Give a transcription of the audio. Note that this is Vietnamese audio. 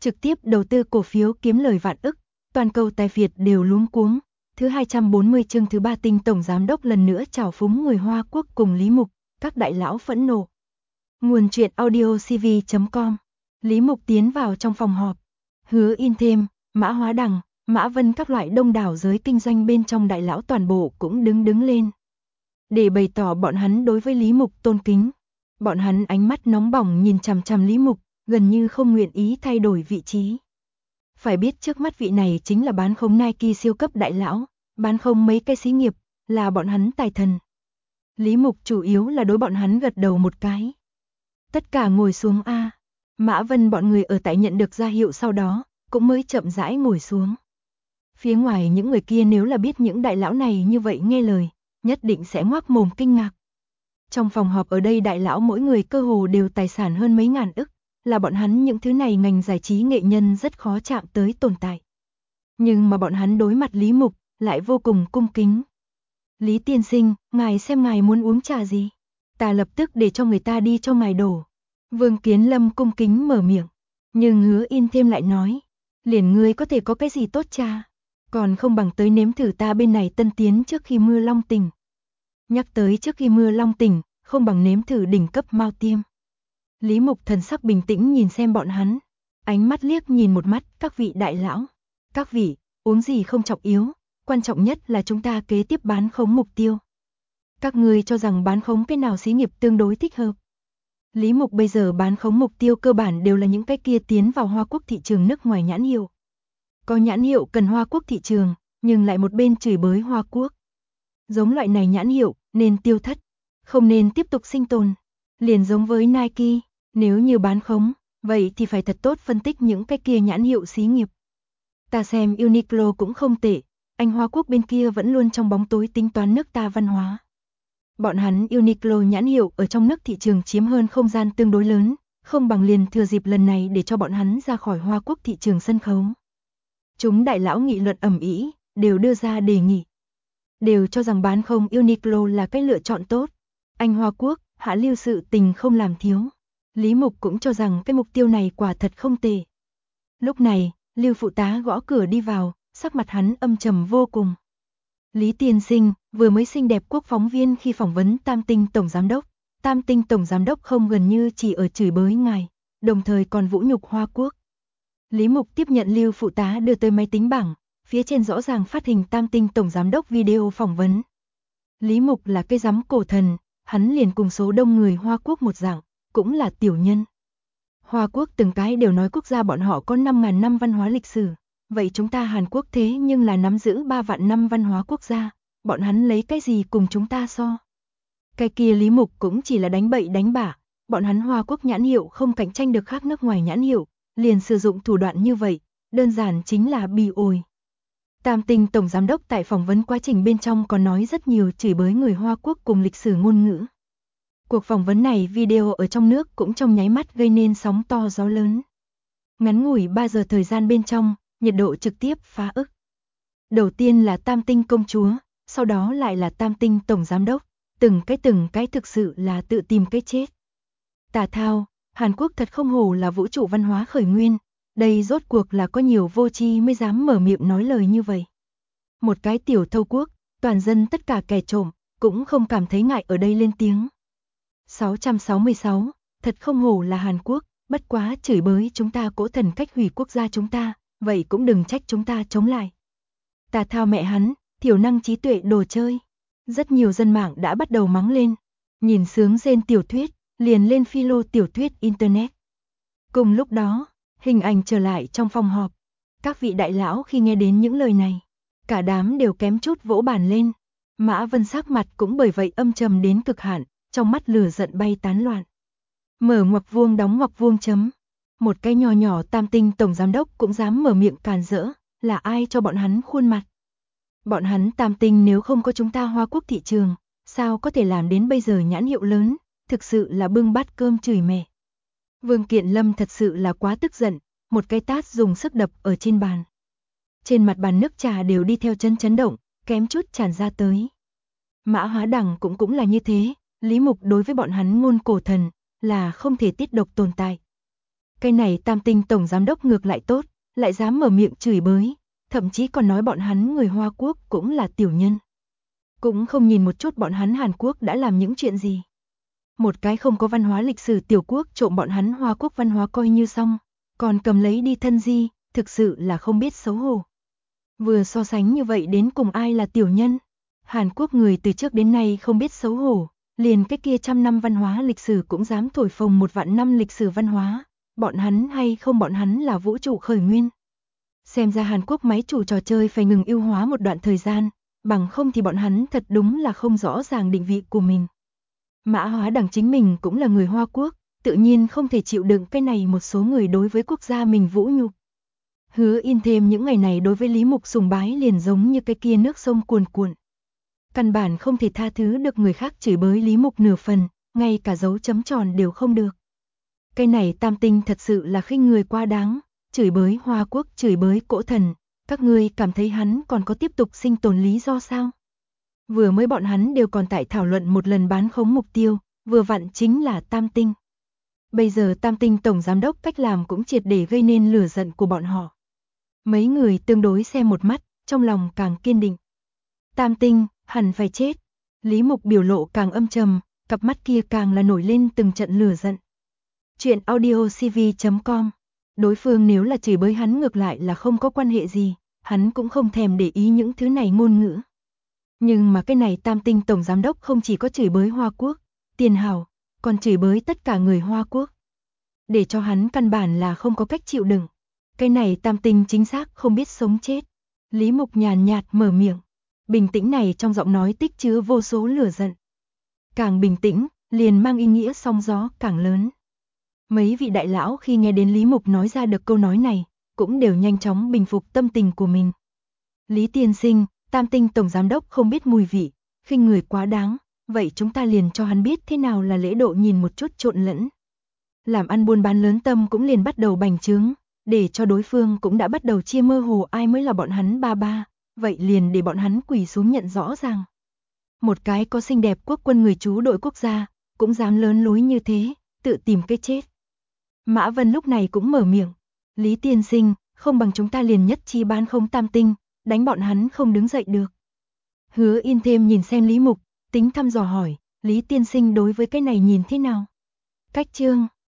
trực tiếp đầu tư cổ phiếu kiếm lời vạn ức, toàn cầu tài Việt đều luống cuống. Thứ 240 chương thứ 3 Tinh tổng giám đốc lần nữa trào phúng người Hoa Quốc cùng Lý Mục, các đại lão phẫn nộ. Nguồn truyện audio cv.com. Lý Mục tiến vào trong phòng họp. Hứa In Thêm, Mã Hóa Đằng, Mã Vân các loại đông đảo giới kinh doanh bên trong đại lão toàn bộ cũng đứng lên. Để bày tỏ bọn hắn đối với Lý Mục tôn kính. Bọn hắn ánh mắt nóng bỏng nhìn chằm chằm Lý Mục, gần như không nguyện ý thay đổi vị trí. Phải biết trước mắt vị này chính là bán khống Nike siêu cấp đại lão, bán không mấy cái xí nghiệp, là bọn hắn tài thần. Lý Mục chủ yếu là đối bọn hắn gật đầu một cái. Tất cả ngồi xuống a. Mã Vân bọn người ở tại nhận được ra hiệu sau đó, cũng mới chậm rãi ngồi xuống. Phía ngoài những người kia nếu là biết những đại lão này như vậy nghe lời, nhất định sẽ ngoác mồm kinh ngạc. Trong phòng họp ở đây đại lão mỗi người cơ hồ đều tài sản hơn mấy ngàn ức, là bọn hắn những thứ này ngành giải trí nghệ nhân rất khó chạm tới tồn tại. Nhưng mà bọn hắn đối mặt Lý Mục, lại vô cùng cung kính. Lý tiên sinh, ngài xem ngài muốn uống trà gì? Ta lập tức để cho người ta đi cho ngài đổ. Vương Kiến Lâm cung kính mở miệng. Nhưng Hứa In Thêm lại nói, liền ngươi có thể có cái gì tốt trà? Còn không bằng tới nếm thử ta bên này tân tiến trước khi mưa long tỉnh. Nhắc tới trước khi mưa long tỉnh, không bằng nếm thử đỉnh cấp Mao Tiêm. Lý Mục thần sắc bình tĩnh nhìn xem bọn hắn, ánh mắt liếc nhìn một mắt các vị đại lão. Các vị, uống gì không trọng yếu, quan trọng nhất là chúng ta kế tiếp bán khống mục tiêu. Các ngươi cho rằng bán khống cái nào xí nghiệp tương đối thích hợp? Lý Mục bây giờ bán khống mục tiêu cơ bản đều là những cái kia tiến vào Hoa Quốc thị trường nước ngoài nhãn hiệu. Có nhãn hiệu cần Hoa Quốc thị trường, nhưng lại một bên chửi bới Hoa Quốc. Giống loại này nhãn hiệu, nên tiêu thất, không nên tiếp tục sinh tồn. Liền giống với Nike, nếu như bán khống, vậy thì phải thật tốt phân tích những cái kia nhãn hiệu xí nghiệp. Ta xem Uniqlo cũng không tệ, anh Hoa Quốc bên kia vẫn luôn trong bóng tối tính toán nước ta văn hóa. Bọn hắn Uniqlo nhãn hiệu ở trong nước thị trường chiếm hơn không gian tương đối lớn, không bằng liền thừa dịp lần này để cho bọn hắn ra khỏi Hoa Quốc thị trường sân khấu. Chúng đại lão nghị luận ầm ĩ, đều đưa ra đề nghị. Đều cho rằng bán không Uniqlo là cái lựa chọn tốt. Anh Hoa Quốc, hạ lưu sự tình không làm thiếu. Lý Mục cũng cho rằng cái mục tiêu này quả thật không tệ. Lúc này, Lưu phụ tá gõ cửa đi vào, sắc mặt hắn âm trầm vô cùng. Lý tiên sinh, vừa mới xinh đẹp quốc phóng viên khi phỏng vấn Tam Tinh tổng giám đốc. Tam Tinh tổng giám đốc không gần như chỉ ở chửi bới ngài, đồng thời còn vũ nhục Hoa Quốc. Lý Mục tiếp nhận Lưu phụ tá đưa tới máy tính bảng, phía trên rõ ràng phát hình Tam Tinh tổng giám đốc video phỏng vấn. Lý Mục là cái giám cổ thần, hắn liền cùng số đông người Hoa Quốc một dạng, cũng là tiểu nhân. Hoa Quốc từng cái đều nói quốc gia bọn họ có 5.000 năm văn hóa lịch sử, vậy chúng ta Hàn Quốc thế nhưng là nắm giữ 3 vạn năm văn hóa quốc gia, bọn hắn lấy cái gì cùng chúng ta so? Cái kia Lý Mục cũng chỉ là đánh bậy đánh bạ, bọn hắn Hoa Quốc nhãn hiệu không cạnh tranh được khác nước ngoài nhãn hiệu, liền sử dụng thủ đoạn như vậy, đơn giản chính là bi ổi. Tam Tinh tổng giám đốc tại phỏng vấn quá trình bên trong còn nói rất nhiều chửi bới người Hoa Quốc cùng lịch sử ngôn ngữ. Cuộc phỏng vấn này video ở trong nước cũng trong nháy mắt gây nên sóng to gió lớn. Ngắn ngủi 3 giờ thời gian bên trong, nhiệt độ trực tiếp phá ức. Đầu tiên là Tam Tinh công chúa, sau đó lại là Tam Tinh tổng giám đốc, từng cái thực sự là tự tìm cái chết. Tà thao, Hàn Quốc thật không hổ là vũ trụ văn hóa khởi nguyên, đây rốt cuộc là có nhiều vô tri mới dám mở miệng nói lời như vậy. Một cái tiểu thâu quốc, toàn dân tất cả kẻ trộm, cũng không cảm thấy ngại ở đây lên tiếng. 666, thật không hổ là Hàn Quốc, bất quá chửi bới chúng ta cỗ thần cách hủy quốc gia chúng ta, vậy cũng đừng trách chúng ta chống lại. Tà thao mẹ hắn, thiểu năng trí tuệ đồ chơi. Rất nhiều dân mạng đã bắt đầu mắng lên, nhìn sướng rên tiểu thuyết, liền lên philo tiểu thuyết internet. Cùng lúc đó, hình ảnh trở lại trong phòng họp. Các vị đại lão khi nghe đến những lời này, cả đám đều kém chút vỗ bàn lên. Mã Vân sắc mặt cũng bởi vậy âm trầm đến cực hạn, trong mắt lửa giận bay tán loạn. Mở ngoặc vuông đóng ngoặc vuông chấm. Một cái nhỏ nhỏ Tam Tinh tổng giám đốc cũng dám mở miệng càn rỡ, là ai cho bọn hắn khuôn mặt? Bọn hắn Tam Tinh nếu không có chúng ta Hoa Quốc thị trường, sao có thể làm đến bây giờ nhãn hiệu lớn, thực sự là bưng bát cơm chửi mẹ. Vương Kiện Lâm thật sự là quá tức giận, một cái tát dùng sức đập ở trên bàn. Trên mặt bàn nước trà đều đi theo chấn động, kém chút tràn ra tới. Mã Hóa Đằng cũng là như thế, Lý Mục đối với bọn hắn ngôn cổ thần, là không thể tiết độc tồn tại. Cái này Tam Tinh tổng giám đốc ngược lại tốt, lại dám mở miệng chửi bới, thậm chí còn nói bọn hắn người Hoa Quốc cũng là tiểu nhân. Cũng không nhìn một chút bọn hắn Hàn Quốc đã làm những chuyện gì. Một cái không có văn hóa lịch sử tiểu quốc trộm bọn hắn Hoa Quốc văn hóa coi như xong, còn cầm lấy đi thân di, thực sự là không biết xấu hổ. Vừa so sánh như vậy đến cùng ai là tiểu nhân? Hàn Quốc người từ trước đến nay không biết xấu hổ, liền cái kia 100 năm văn hóa lịch sử cũng dám thổi phồng 1.000 năm lịch sử văn hóa, bọn hắn hay không bọn hắn là vũ trụ khởi nguyên. Xem ra Hàn Quốc máy chủ trò chơi phải ngừng ưu hóa một đoạn thời gian, bằng không thì bọn hắn thật đúng là không rõ ràng định vị của mình. Mã Hóa Đằng chính mình cũng là người Hoa Quốc, tự nhiên không thể chịu đựng cái này một số người đối với quốc gia mình vũ nhục. Hứa In thêm những ngày này đối với Lý Mục sùng bái liền giống như cái kia nước sông cuồn cuộn. Căn bản không thể tha thứ được người khác chửi bới Lý Mục nửa phần, ngay cả dấu chấm tròn đều không được. Cái này Tam Tinh thật sự là khinh người quá đáng, chửi bới Hoa Quốc, chửi bới cỗ thần, các ngươi cảm thấy hắn còn có tiếp tục sinh tồn lý do sao? Vừa mới bọn hắn đều còn tại thảo luận một lần bán khống mục tiêu, vừa vặn chính là Tam Tinh. Bây giờ Tam Tinh tổng giám đốc cách làm cũng triệt để gây nên lửa giận của bọn họ. Mấy người tương đối xem một mắt, trong lòng càng kiên định. Tam Tinh, hẳn phải chết. Lý Mục biểu lộ càng âm trầm, cặp mắt kia càng là nổi lên từng trận lửa giận. Chuyện audiocv.com. Đối phương nếu là chửi bới hắn ngược lại là không có quan hệ gì, hắn cũng không thèm để ý những thứ này ngôn ngữ. Nhưng mà cái này Tam Tinh tổng giám đốc không chỉ có chửi bới Hoa Quốc, Tiền Hào, còn chửi bới tất cả người Hoa Quốc. Để cho hắn căn bản là không có cách chịu đựng. Cái này Tam Tinh chính xác không biết sống chết. Lý Mục nhàn nhạt mở miệng. Bình tĩnh này trong giọng nói tích chứa vô số lửa giận. Càng bình tĩnh, liền mang ý nghĩa sóng gió càng lớn. Mấy vị đại lão khi nghe đến Lý Mục nói ra được câu nói này, cũng đều nhanh chóng bình phục tâm tình của mình. Lý tiên sinh, Tam Tinh tổng giám đốc không biết mùi vị, khinh người quá đáng, vậy chúng ta liền cho hắn biết thế nào là lễ độ nhìn một chút trộn lẫn. Làm ăn buôn bán lớn tâm cũng liền bắt đầu bành trướng, để cho đối phương cũng đã bắt đầu chia mơ hồ ai mới là bọn hắn ba ba, vậy liền để bọn hắn quỳ xuống nhận rõ ràng. Một cái có xinh đẹp quốc quân người chú đội quốc gia, cũng dám lớn lối như thế, tự tìm cái chết. Mã Vân lúc này cũng mở miệng, Lý tiên sinh, không bằng chúng ta liền nhất chi bán không Tam Tinh, đánh bọn hắn không đứng dậy được. Hứa In thêm nhìn xem Lý Mục, tính thăm dò hỏi, Lý tiên sinh đối với cái này nhìn thế nào? Cách chương